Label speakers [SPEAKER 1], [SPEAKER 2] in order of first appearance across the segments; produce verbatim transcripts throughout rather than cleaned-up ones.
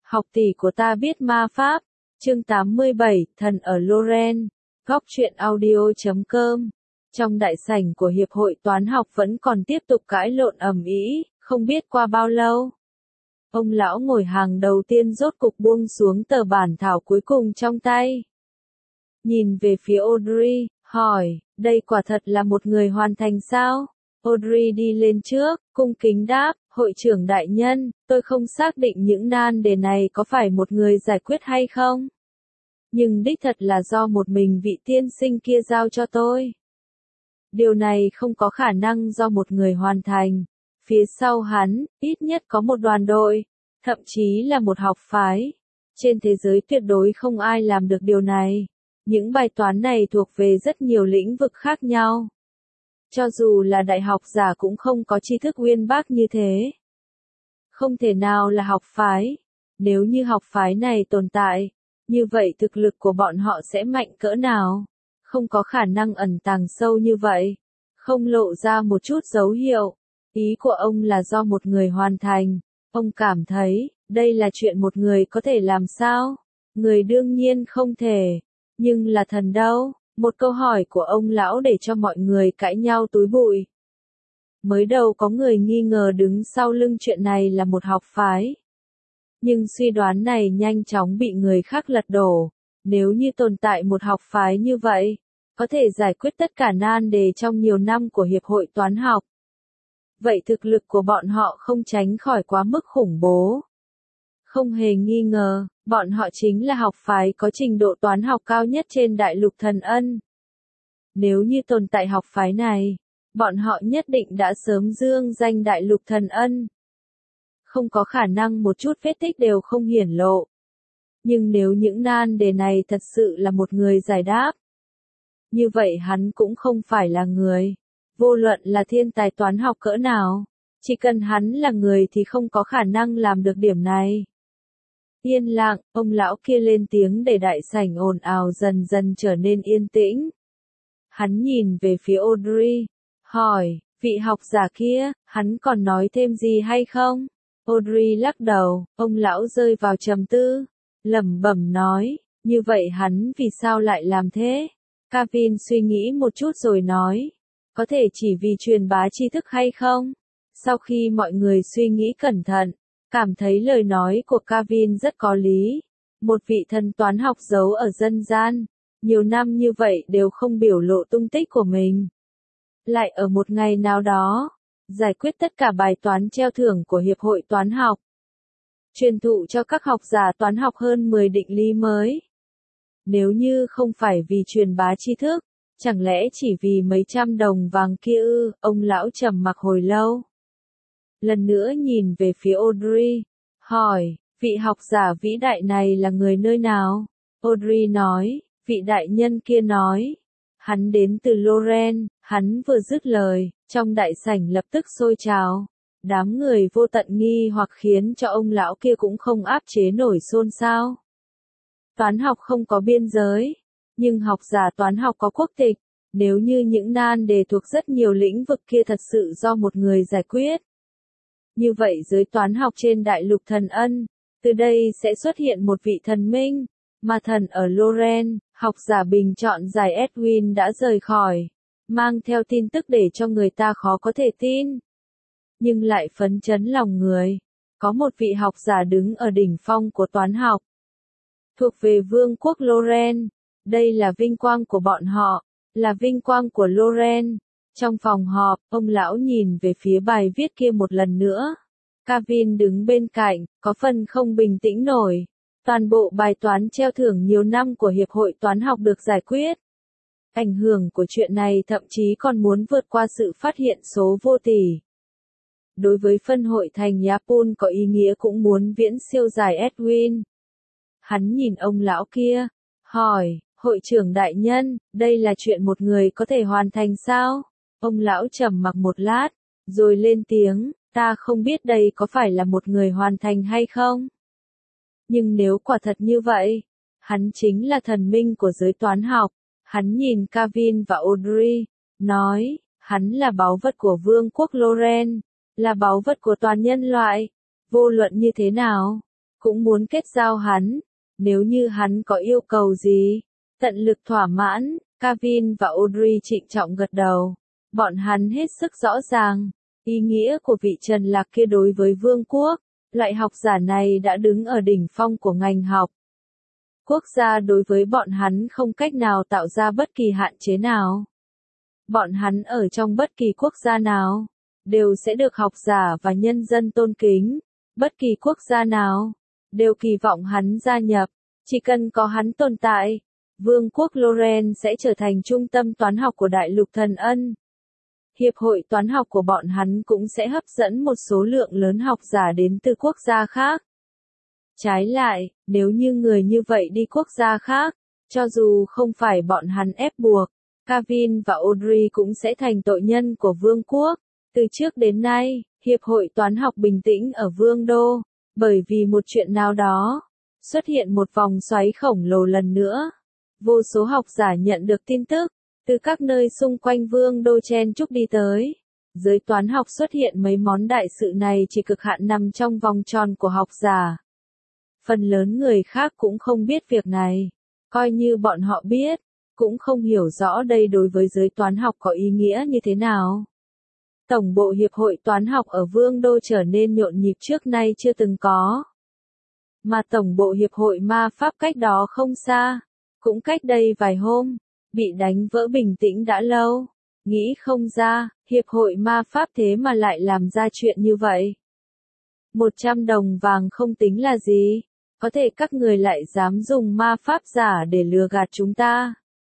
[SPEAKER 1] Học tỷ của ta biết ma pháp. Chương tám mươi bảy, Thần ở Loren. Góc truyện audio chấm com. Trong đại sảnh của Hiệp hội Toán học vẫn còn tiếp tục cãi lộn ầm ĩ, không biết qua bao lâu. Ông lão ngồi hàng đầu tiên rốt cục buông xuống tờ bản thảo cuối cùng trong tay. Nhìn về phía Audrey, hỏi, đây quả thật là một người hoàn thành sao? Audrey đi lên trước, cung kính đáp, hội trưởng đại nhân, tôi không xác định những nan đề này có phải một người giải quyết hay không. Nhưng đích thật là do một mình vị tiên sinh kia giao cho tôi. Điều này không có khả năng do một người hoàn thành. Phía sau hắn, ít nhất có một đoàn đội, thậm chí là một học phái. Trên thế giới tuyệt đối không ai làm được điều này. Những bài toán này thuộc về rất nhiều lĩnh vực khác nhau. Cho dù là đại học giả cũng không có tri thức uyên bác như thế. Không thể nào là học phái. Nếu như học phái này tồn tại, như vậy thực lực của bọn họ sẽ mạnh cỡ nào? Không có khả năng ẩn tàng sâu như vậy. Không lộ ra một chút dấu hiệu. Ý của ông là do một người hoàn thành. Ông cảm thấy, đây là chuyện một người có thể làm sao? Người đương nhiên không thể. Nhưng là thần đâu? Một câu hỏi của ông lão để cho mọi người cãi nhau túi bụi. Mới đầu có người nghi ngờ đứng sau lưng chuyện này là một học phái. Nhưng suy đoán này nhanh chóng bị người khác lật đổ. Nếu như tồn tại một học phái như vậy, có thể giải quyết tất cả nan đề trong nhiều năm của Hiệp hội Toán học. Vậy thực lực của bọn họ không tránh khỏi quá mức khủng bố. Không hề nghi ngờ, bọn họ chính là học phái có trình độ toán học cao nhất trên đại lục Thần Ân. Nếu như tồn tại học phái này, bọn họ nhất định đã sớm dương danh đại lục Thần Ân. Không có khả năng một chút vết tích đều không hiển lộ. Nhưng nếu những nan đề này thật sự là một người giải đáp, như vậy hắn cũng không phải là người. Vô luận là thiên tài toán học cỡ nào, chỉ cần hắn là người thì không có khả năng làm được điểm này. Yên lặng, ông lão kia lên tiếng để đại sảnh ồn ào dần dần trở nên yên tĩnh. Hắn nhìn về phía Audrey, hỏi, vị học giả kia, hắn còn nói thêm gì hay không? Audrey lắc đầu, ông lão rơi vào trầm tư, lẩm bẩm nói, như vậy hắn vì sao lại làm thế? Kavin suy nghĩ một chút rồi nói, có thể chỉ vì truyền bá tri thức hay không? Sau khi mọi người suy nghĩ cẩn thận, cảm thấy lời nói của Kavin rất có lý. Một vị thần toán học giấu ở dân gian, nhiều năm như vậy đều không biểu lộ tung tích của mình. Lại ở một ngày nào đó, giải quyết tất cả bài toán treo thưởng của Hiệp hội Toán học. Truyền thụ cho các học giả toán học hơn mười định lý mới. Nếu như không phải vì truyền bá tri thức, chẳng lẽ chỉ vì mấy trăm đồng vàng kia ư? Ông lão trầm mặc hồi lâu. Lần nữa nhìn về phía Audrey, hỏi, vị học giả vĩ đại này là người nơi nào? Audrey nói, vị đại nhân kia nói, hắn đến từ Loren. Hắn vừa dứt lời, trong đại sảnh lập tức sôi trào. Đám người vô tận nghi hoặc khiến cho ông lão kia cũng không áp chế nổi xôn xao. Toán học không có biên giới, nhưng học giả toán học có quốc tịch. Nếu như những nan đề thuộc rất nhiều lĩnh vực kia thật sự do một người giải quyết, như vậy giới toán học trên đại lục Thần Ân, từ đây sẽ xuất hiện một vị thần minh, mà thần ở Loren. Học giả bình chọn giải Edwin đã rời khỏi, mang theo tin tức để cho người ta khó có thể tin, nhưng lại phấn chấn lòng người. Có một vị học giả đứng ở đỉnh phong của toán học, thuộc về vương quốc Loren. Đây là vinh quang của bọn họ, là vinh quang của Loren. Trong phòng họp, ông lão nhìn về phía bài viết kia một lần nữa. Kavin đứng bên cạnh, có phần không bình tĩnh nổi. Toàn bộ bài toán treo thưởng nhiều năm của Hiệp hội Toán học được giải quyết. Ảnh hưởng của chuyện này thậm chí còn muốn vượt qua sự phát hiện số vô tỷ. Đối với phân hội thành Yapun có ý nghĩa cũng muốn viễn siêu giải Edwin. Hắn nhìn ông lão kia, hỏi, hội trưởng đại nhân, đây là chuyện một người có thể hoàn thành sao? Ông lão trầm mặc một lát, rồi lên tiếng, ta không biết đây có phải là một người hoàn thành hay không. Nhưng nếu quả thật như vậy, hắn chính là thần minh của giới toán học. Hắn nhìn Kavin và Audrey, nói, hắn là báu vật của vương quốc Loren, là báu vật của toàn nhân loại. Vô luận như thế nào, cũng muốn kết giao hắn, nếu như hắn có yêu cầu gì, tận lực thỏa mãn. Kevin và Audrey trịnh trọng gật đầu, bọn hắn hết sức rõ ràng, ý nghĩa của vị Trần Lạc kia đối với vương quốc, loại học giả này đã đứng ở đỉnh phong của ngành học. Quốc gia đối với bọn hắn không cách nào tạo ra bất kỳ hạn chế nào. Bọn hắn ở trong bất kỳ quốc gia nào, đều sẽ được học giả và nhân dân tôn kính. Bất kỳ quốc gia nào, đều kỳ vọng hắn gia nhập. Chỉ cần có hắn tồn tại, Vương quốc Loren sẽ trở thành trung tâm toán học của Đại lục Thần Ân. Hiệp hội toán học của bọn hắn cũng sẽ hấp dẫn một số lượng lớn học giả đến từ quốc gia khác. Trái lại, nếu như người như vậy đi quốc gia khác, cho dù không phải bọn hắn ép buộc, Kevin và Audrey cũng sẽ thành tội nhân của vương quốc. Từ trước đến nay, Hiệp hội toán học bình tĩnh ở Vương đô, bởi vì một chuyện nào đó, xuất hiện một vòng xoáy khổng lồ lần nữa. Vô số học giả nhận được tin tức, từ các nơi xung quanh Vương đô chen chúc đi tới. Giới toán học xuất hiện mấy món đại sự này chỉ cực hạn nằm trong vòng tròn của học giả. Phần lớn người khác cũng không biết việc này, coi như bọn họ biết, cũng không hiểu rõ đây đối với giới toán học có ý nghĩa như thế nào. Tổng bộ Hiệp hội toán học ở Vương đô trở nên nhộn nhịp trước nay chưa từng có. Mà tổng bộ Hiệp hội ma pháp cách đó không xa, cũng cách đây vài hôm, bị đánh vỡ bình tĩnh đã lâu. Nghĩ không ra, Hiệp hội ma pháp thế mà lại làm ra chuyện như vậy. Một trăm đồng vàng không tính là gì, có thể các người lại dám dùng ma pháp giả để lừa gạt chúng ta.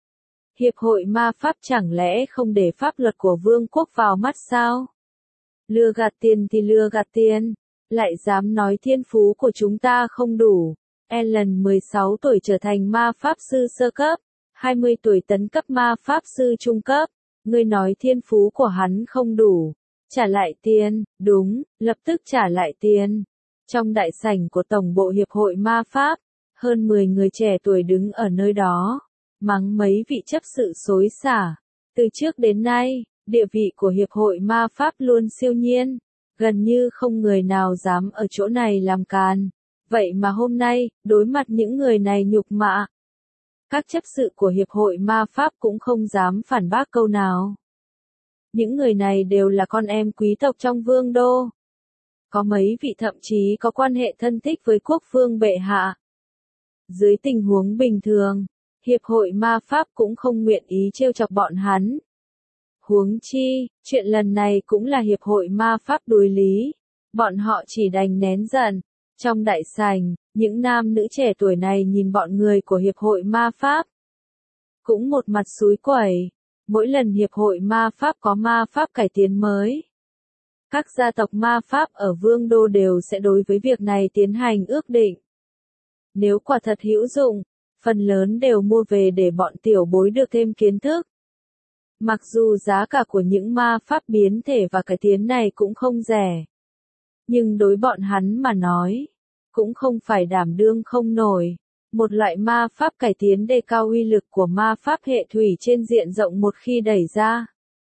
[SPEAKER 1] Hiệp hội ma pháp chẳng lẽ không để pháp luật của vương quốc vào mắt sao? Lừa gạt tiền thì lừa gạt tiền, lại dám nói thiên phú của chúng ta không đủ. Ellen mười sáu tuổi trở thành ma pháp sư sơ cấp, hai mươi tuổi tấn cấp ma pháp sư trung cấp. Ngươi nói thiên phú của hắn không đủ. Trả lại tiền, đúng, lập tức trả lại tiền. Trong đại sảnh của Tổng bộ Hiệp hội Ma Pháp, hơn mười người trẻ tuổi đứng ở nơi đó, mắng mấy vị chấp sự xối xả. Từ trước đến nay, địa vị của Hiệp hội Ma Pháp luôn siêu nhiên, gần như không người nào dám ở chỗ này làm càn. Vậy mà hôm nay, đối mặt những người này nhục mạ, các chấp sự của Hiệp hội Ma Pháp cũng không dám phản bác câu nào. Những người này đều là con em quý tộc trong vương đô. Có mấy vị thậm chí có quan hệ thân thích với quốc vương bệ hạ. Dưới tình huống bình thường, Hiệp hội Ma Pháp cũng không nguyện ý trêu chọc bọn hắn. Huống chi, chuyện lần này cũng là Hiệp hội Ma Pháp đối lý. Bọn họ chỉ đành nén giận. Trong đại sảnh, những nam nữ trẻ tuổi này nhìn bọn người của Hiệp hội Ma Pháp. Cũng một mặt xúi quẩy. Mỗi lần Hiệp hội Ma Pháp có ma pháp cải tiến mới, các gia tộc ma pháp ở Vương đô đều sẽ đối với việc này tiến hành ước định. Nếu quả thật hữu dụng, phần lớn đều mua về để bọn tiểu bối được thêm kiến thức. Mặc dù giá cả của những ma pháp biến thể và cải tiến này cũng không rẻ, nhưng đối bọn hắn mà nói, cũng không phải đảm đương không nổi. Một loại ma pháp cải tiến đề cao uy lực của ma pháp hệ thủy trên diện rộng một khi đẩy ra,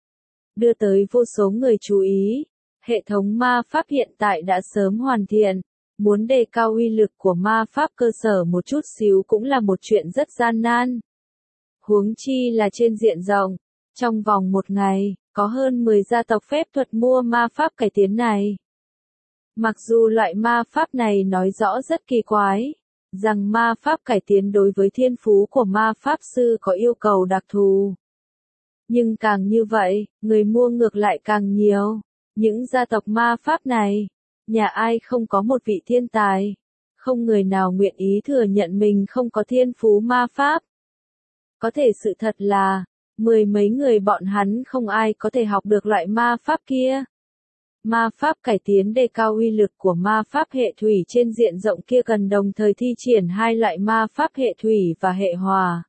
[SPEAKER 1] đưa tới vô số người chú ý. Hệ thống ma pháp hiện tại đã sớm hoàn thiện, muốn đề cao uy lực của ma pháp cơ sở một chút xíu cũng là một chuyện rất gian nan. Huống chi là trên diện rộng, trong vòng một ngày, có hơn mười gia tộc phép thuật mua ma pháp cải tiến này. Mặc dù loại ma pháp này nói rõ rất kỳ quái, rằng ma pháp cải tiến đối với thiên phú của ma pháp sư có yêu cầu đặc thù. Nhưng càng như vậy, người mua ngược lại càng nhiều. Những gia tộc ma pháp này, nhà ai không có một vị thiên tài, không người nào nguyện ý thừa nhận mình không có thiên phú ma pháp. Có thể sự thật là, mười mấy người bọn hắn không ai có thể học được loại ma pháp kia. Ma pháp cải tiến đề cao uy lực của ma pháp hệ thủy trên diện rộng kia cần đồng thời thi triển hai loại ma pháp hệ thủy và hệ hòa.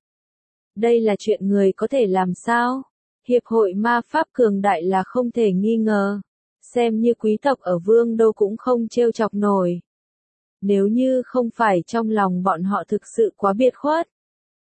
[SPEAKER 1] Đây là chuyện người có thể làm sao? Hiệp hội ma pháp cường đại là không thể nghi ngờ. Xem như quý tộc ở Vương đô cũng không trêu chọc nổi. Nếu như không phải trong lòng bọn họ thực sự quá biệt khuất,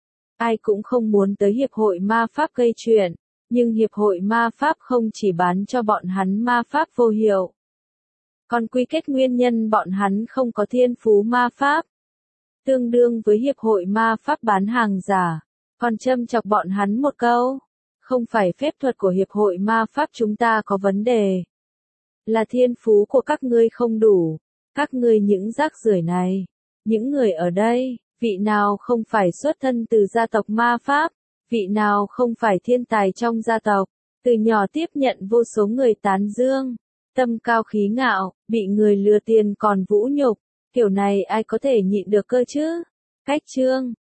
[SPEAKER 1] ai cũng không muốn tới Hiệp hội ma pháp gây chuyện. Nhưng Hiệp hội ma pháp không chỉ bán cho bọn hắn ma pháp vô hiệu. còn quy kết nguyên nhân bọn hắn không có thiên phú ma pháp. Tương đương với hiệp hội ma pháp bán hàng giả, còn châm chọc bọn hắn một câu. Không phải phép thuật của hiệp hội ma pháp chúng ta có vấn đề. Là thiên phú của các ngươi không đủ. Các ngươi những rác rưởi này. Những người ở đây, vị nào không phải xuất thân từ gia tộc ma pháp, vị nào không phải thiên tài trong gia tộc, từ nhỏ tiếp nhận vô số người tán dương, tâm cao khí ngạo, bị người lừa tiền còn vũ nhục, kiểu này ai có thể nhịn được cơ chứ? Cách chương